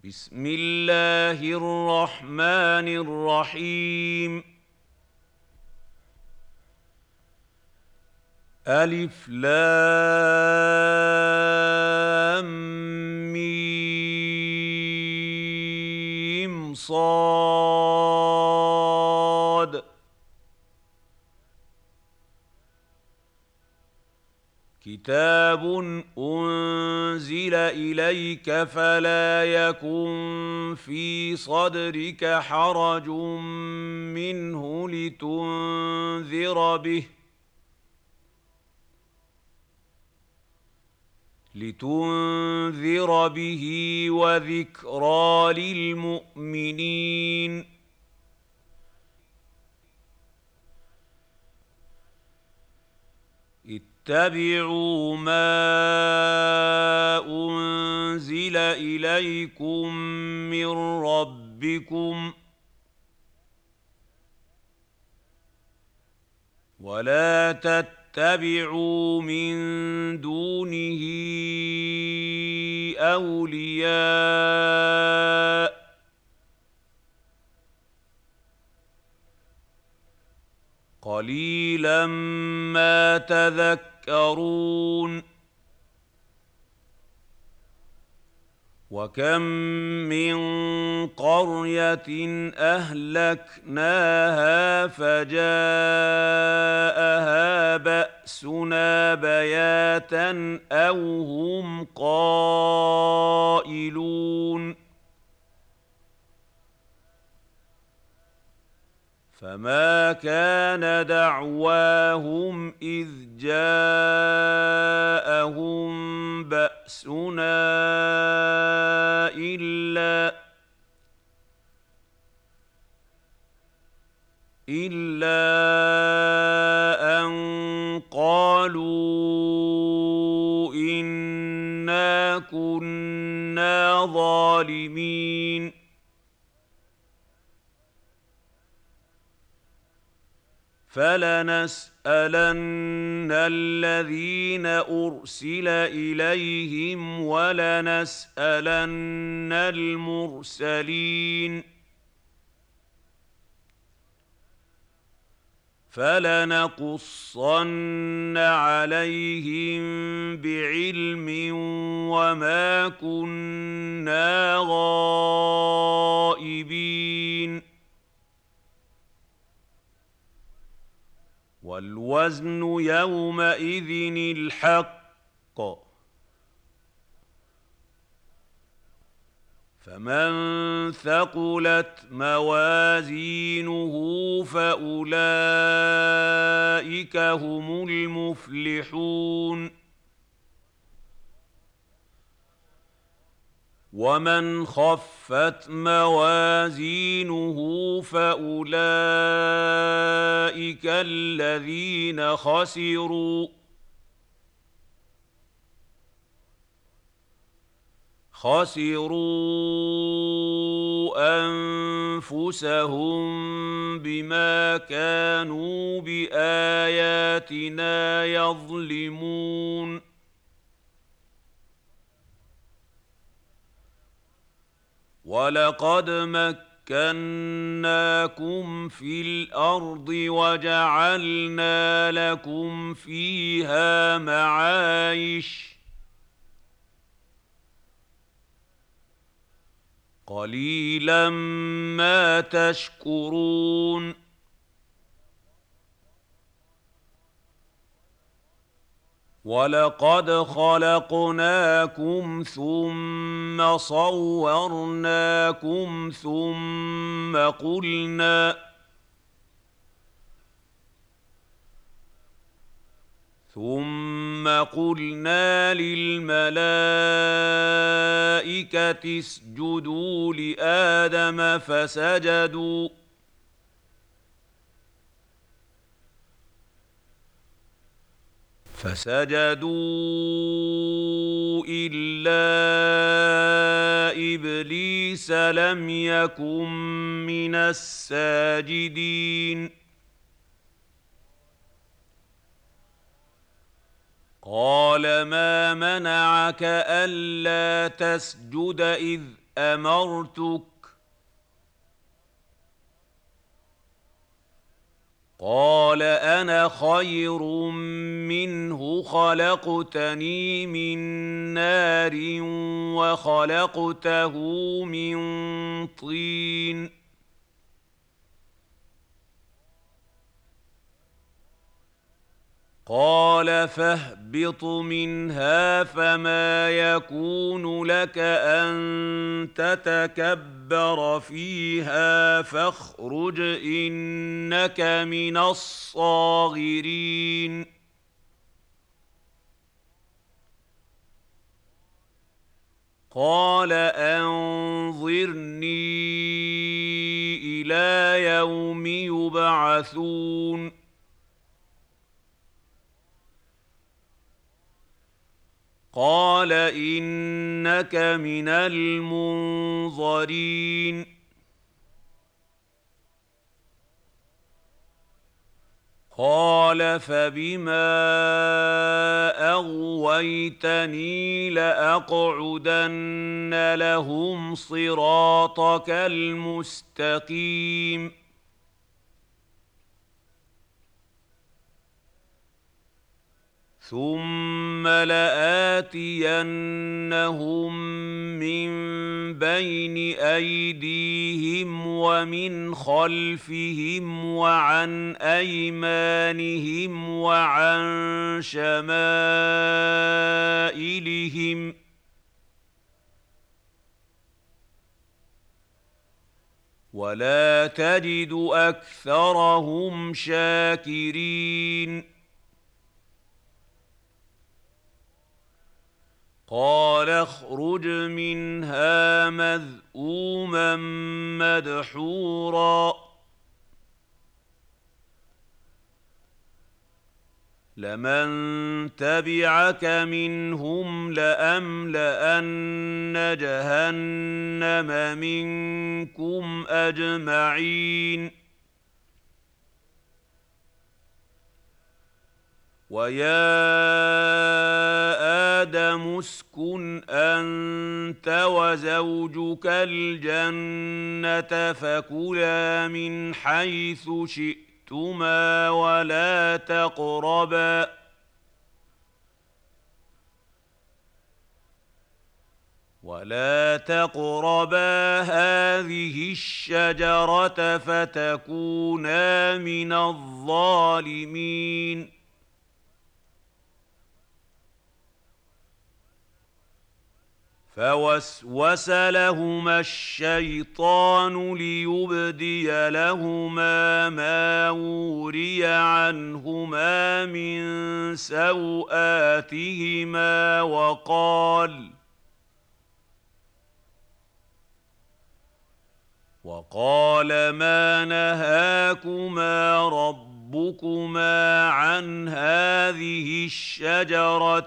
بسم الله الرحمن الرحيم. ألف لام ميم صاد. كتاب أنزل إليك فلا يكن في صدرك حرج منه لتنذر به وذكرى للمؤمنين. اتبعوا ما أنزل إليكم من ربكم ولا تتبعوا من دونه أولياء قليلا ما تذكرون. وكم من قرية أهلكناها فجاءها بأسنا بياتا أو هم قائلون. فما كان دعواهم إذ جاءهم بأسنا إلا أن قالوا إنا كنا ظالمين. فلنسألن الذين أرسل إليهم ولنسألن المرسلين. فلنقصن عليهم بعلم وما كنا غائبين. والوزن يومئذ الحق. فمن ثقلت موازينه فأولئك هم المفلحون. ومن خفت موازينه فأولئك الذين خسروا أنفسهم بما كانوا بآياتنا يظلمون. ولقد مكناكم في الأرض وجعلنا لكم فيها معايش قليلا ما تشكرون. ولقد خلقناكم ثم صورناكم ثم قلنا للملائكة اسجدوا لآدم فسجدوا إلا إبليس لم يكن من الساجدين. قال ما منعك ألا تسجد إذ أمرتك قال أنا خير منه خلقتني من نار وخلقته من طين قال فاهبط منها فما يكون لك أن تتكبر فيها فاخرج إنك من الصاغرين قال أنظرني إلى يوم يبعثون قال إنك من المنظرين قال فبما أغويتني لأقعدن لهم صراطك المستقيم ثم لآتينهم من بين أيديهم ومن خلفهم وعن أيمانهم وعن شمائلهم ولا تجد أكثرهم شاكرين قال اخرج منها مذءوما مدحورا لمن تبعك منهم لأملأن جهنم منكم أجمعين ويا آدم اسكن أنت وزوجك الجنة فكلا من حيث شئتما ولا تقربا هذه الشجرة فتكونا من الظالمين فوسوس لهما الشيطان ليبدي لهما ما وري عنهما من سوآتهما وقال ما نهاكما ربكما عن هذه الشجرة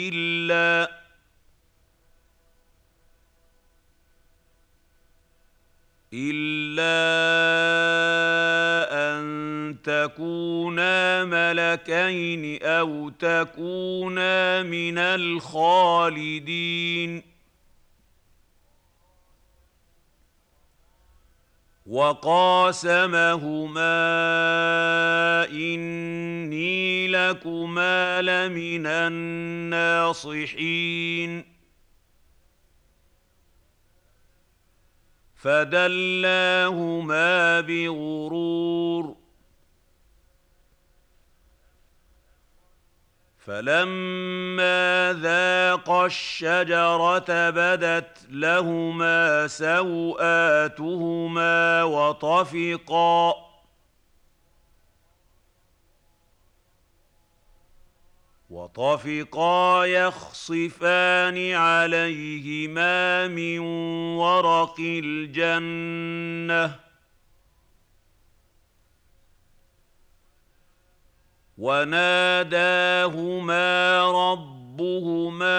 إلا أن تكونا ملكين أو تكونا من الخالدين وقاسمهما إني لكما لمن الناصحين فدلاهما بغرور فلما ذاقا الشجرة بدت لهما سوآتهما وطفقا يخصفان عليهما من ورق الجنة وناداهما ربهما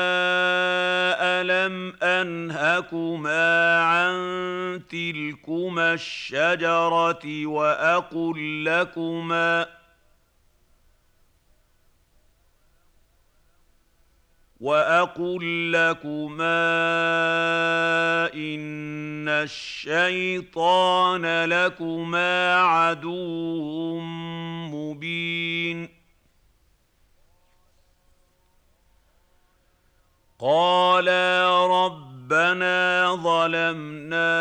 ألم أنهكما عن تلكما الشجرة وأقل لكما الشيطان لكما عدو مبين قالا ربنا ظلمنا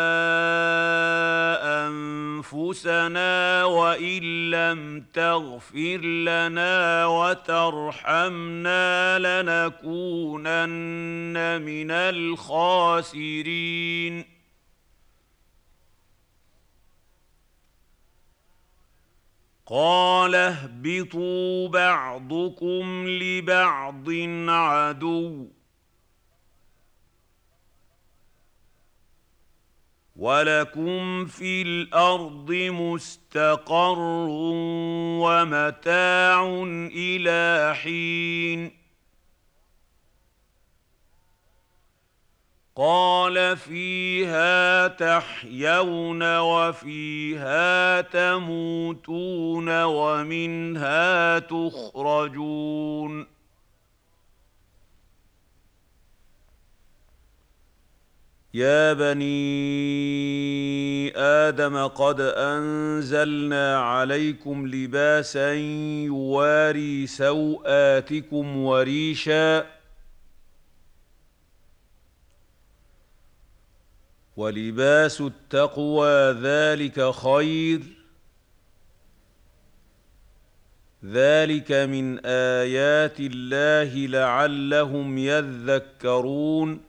أنفسنا وإن لم تغفر لنا وترحمنا لنكونن من الخاسرين قال اهبطوا بعضكم لبعض عدو ولكم في الأرض مستقر ومتاع إلى حين قال فيها تحيون وفيها تموتون ومنها تخرجون يا بني آدم قد أنزلنا عليكم لباسا يواري سوآتكم وريشا ولباس التقوى ذلك خير ذلك من آيات الله لعلهم يذكرون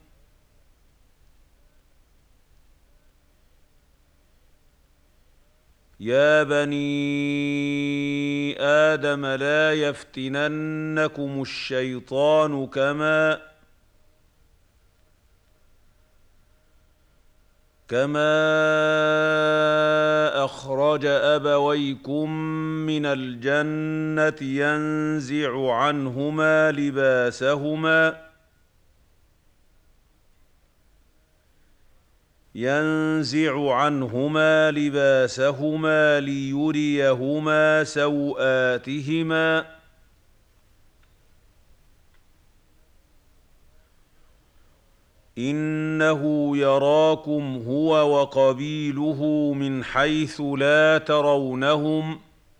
يا بني آدم لا يفتننكم الشيطان كما أخرج أبويكم من الجنة ينزع عنهما لباسهما ليريهما سوآتهما إنه يراكم هو وقبيله من حيث لا ترونهم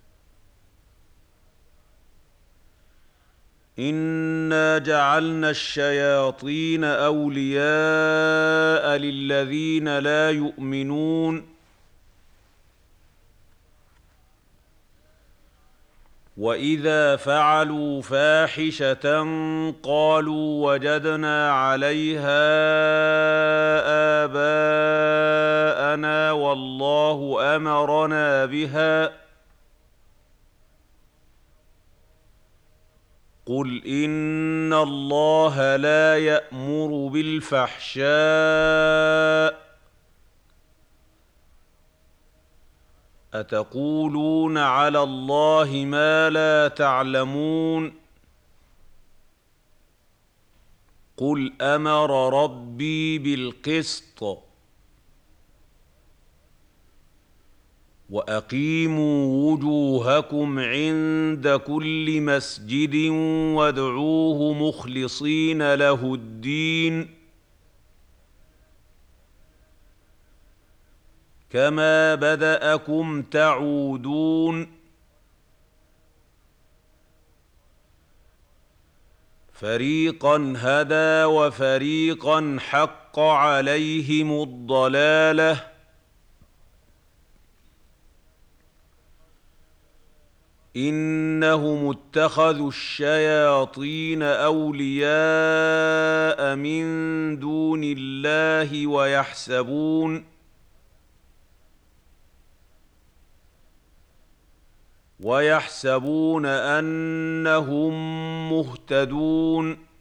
إنا جعلنا الشياطين أولياء للذين لا يؤمنون وإذا فعلوا فاحشة قالوا وجدنا عليها آباءنا والله أمرنا بها قل إن الله لا يأمر بالفحشاء أتقولون على الله ما لا تعلمون قل أمر ربي بالقسط وأقيموا وجوهكم عند كل مسجد وادعوه مخلصين له الدين كما بدأكم تعودون فريقا هدى وفريقا حق عليهم الضلالة إنهم اتخذوا الشياطين أولياء من دون الله ويحسبون أنهم مهتدون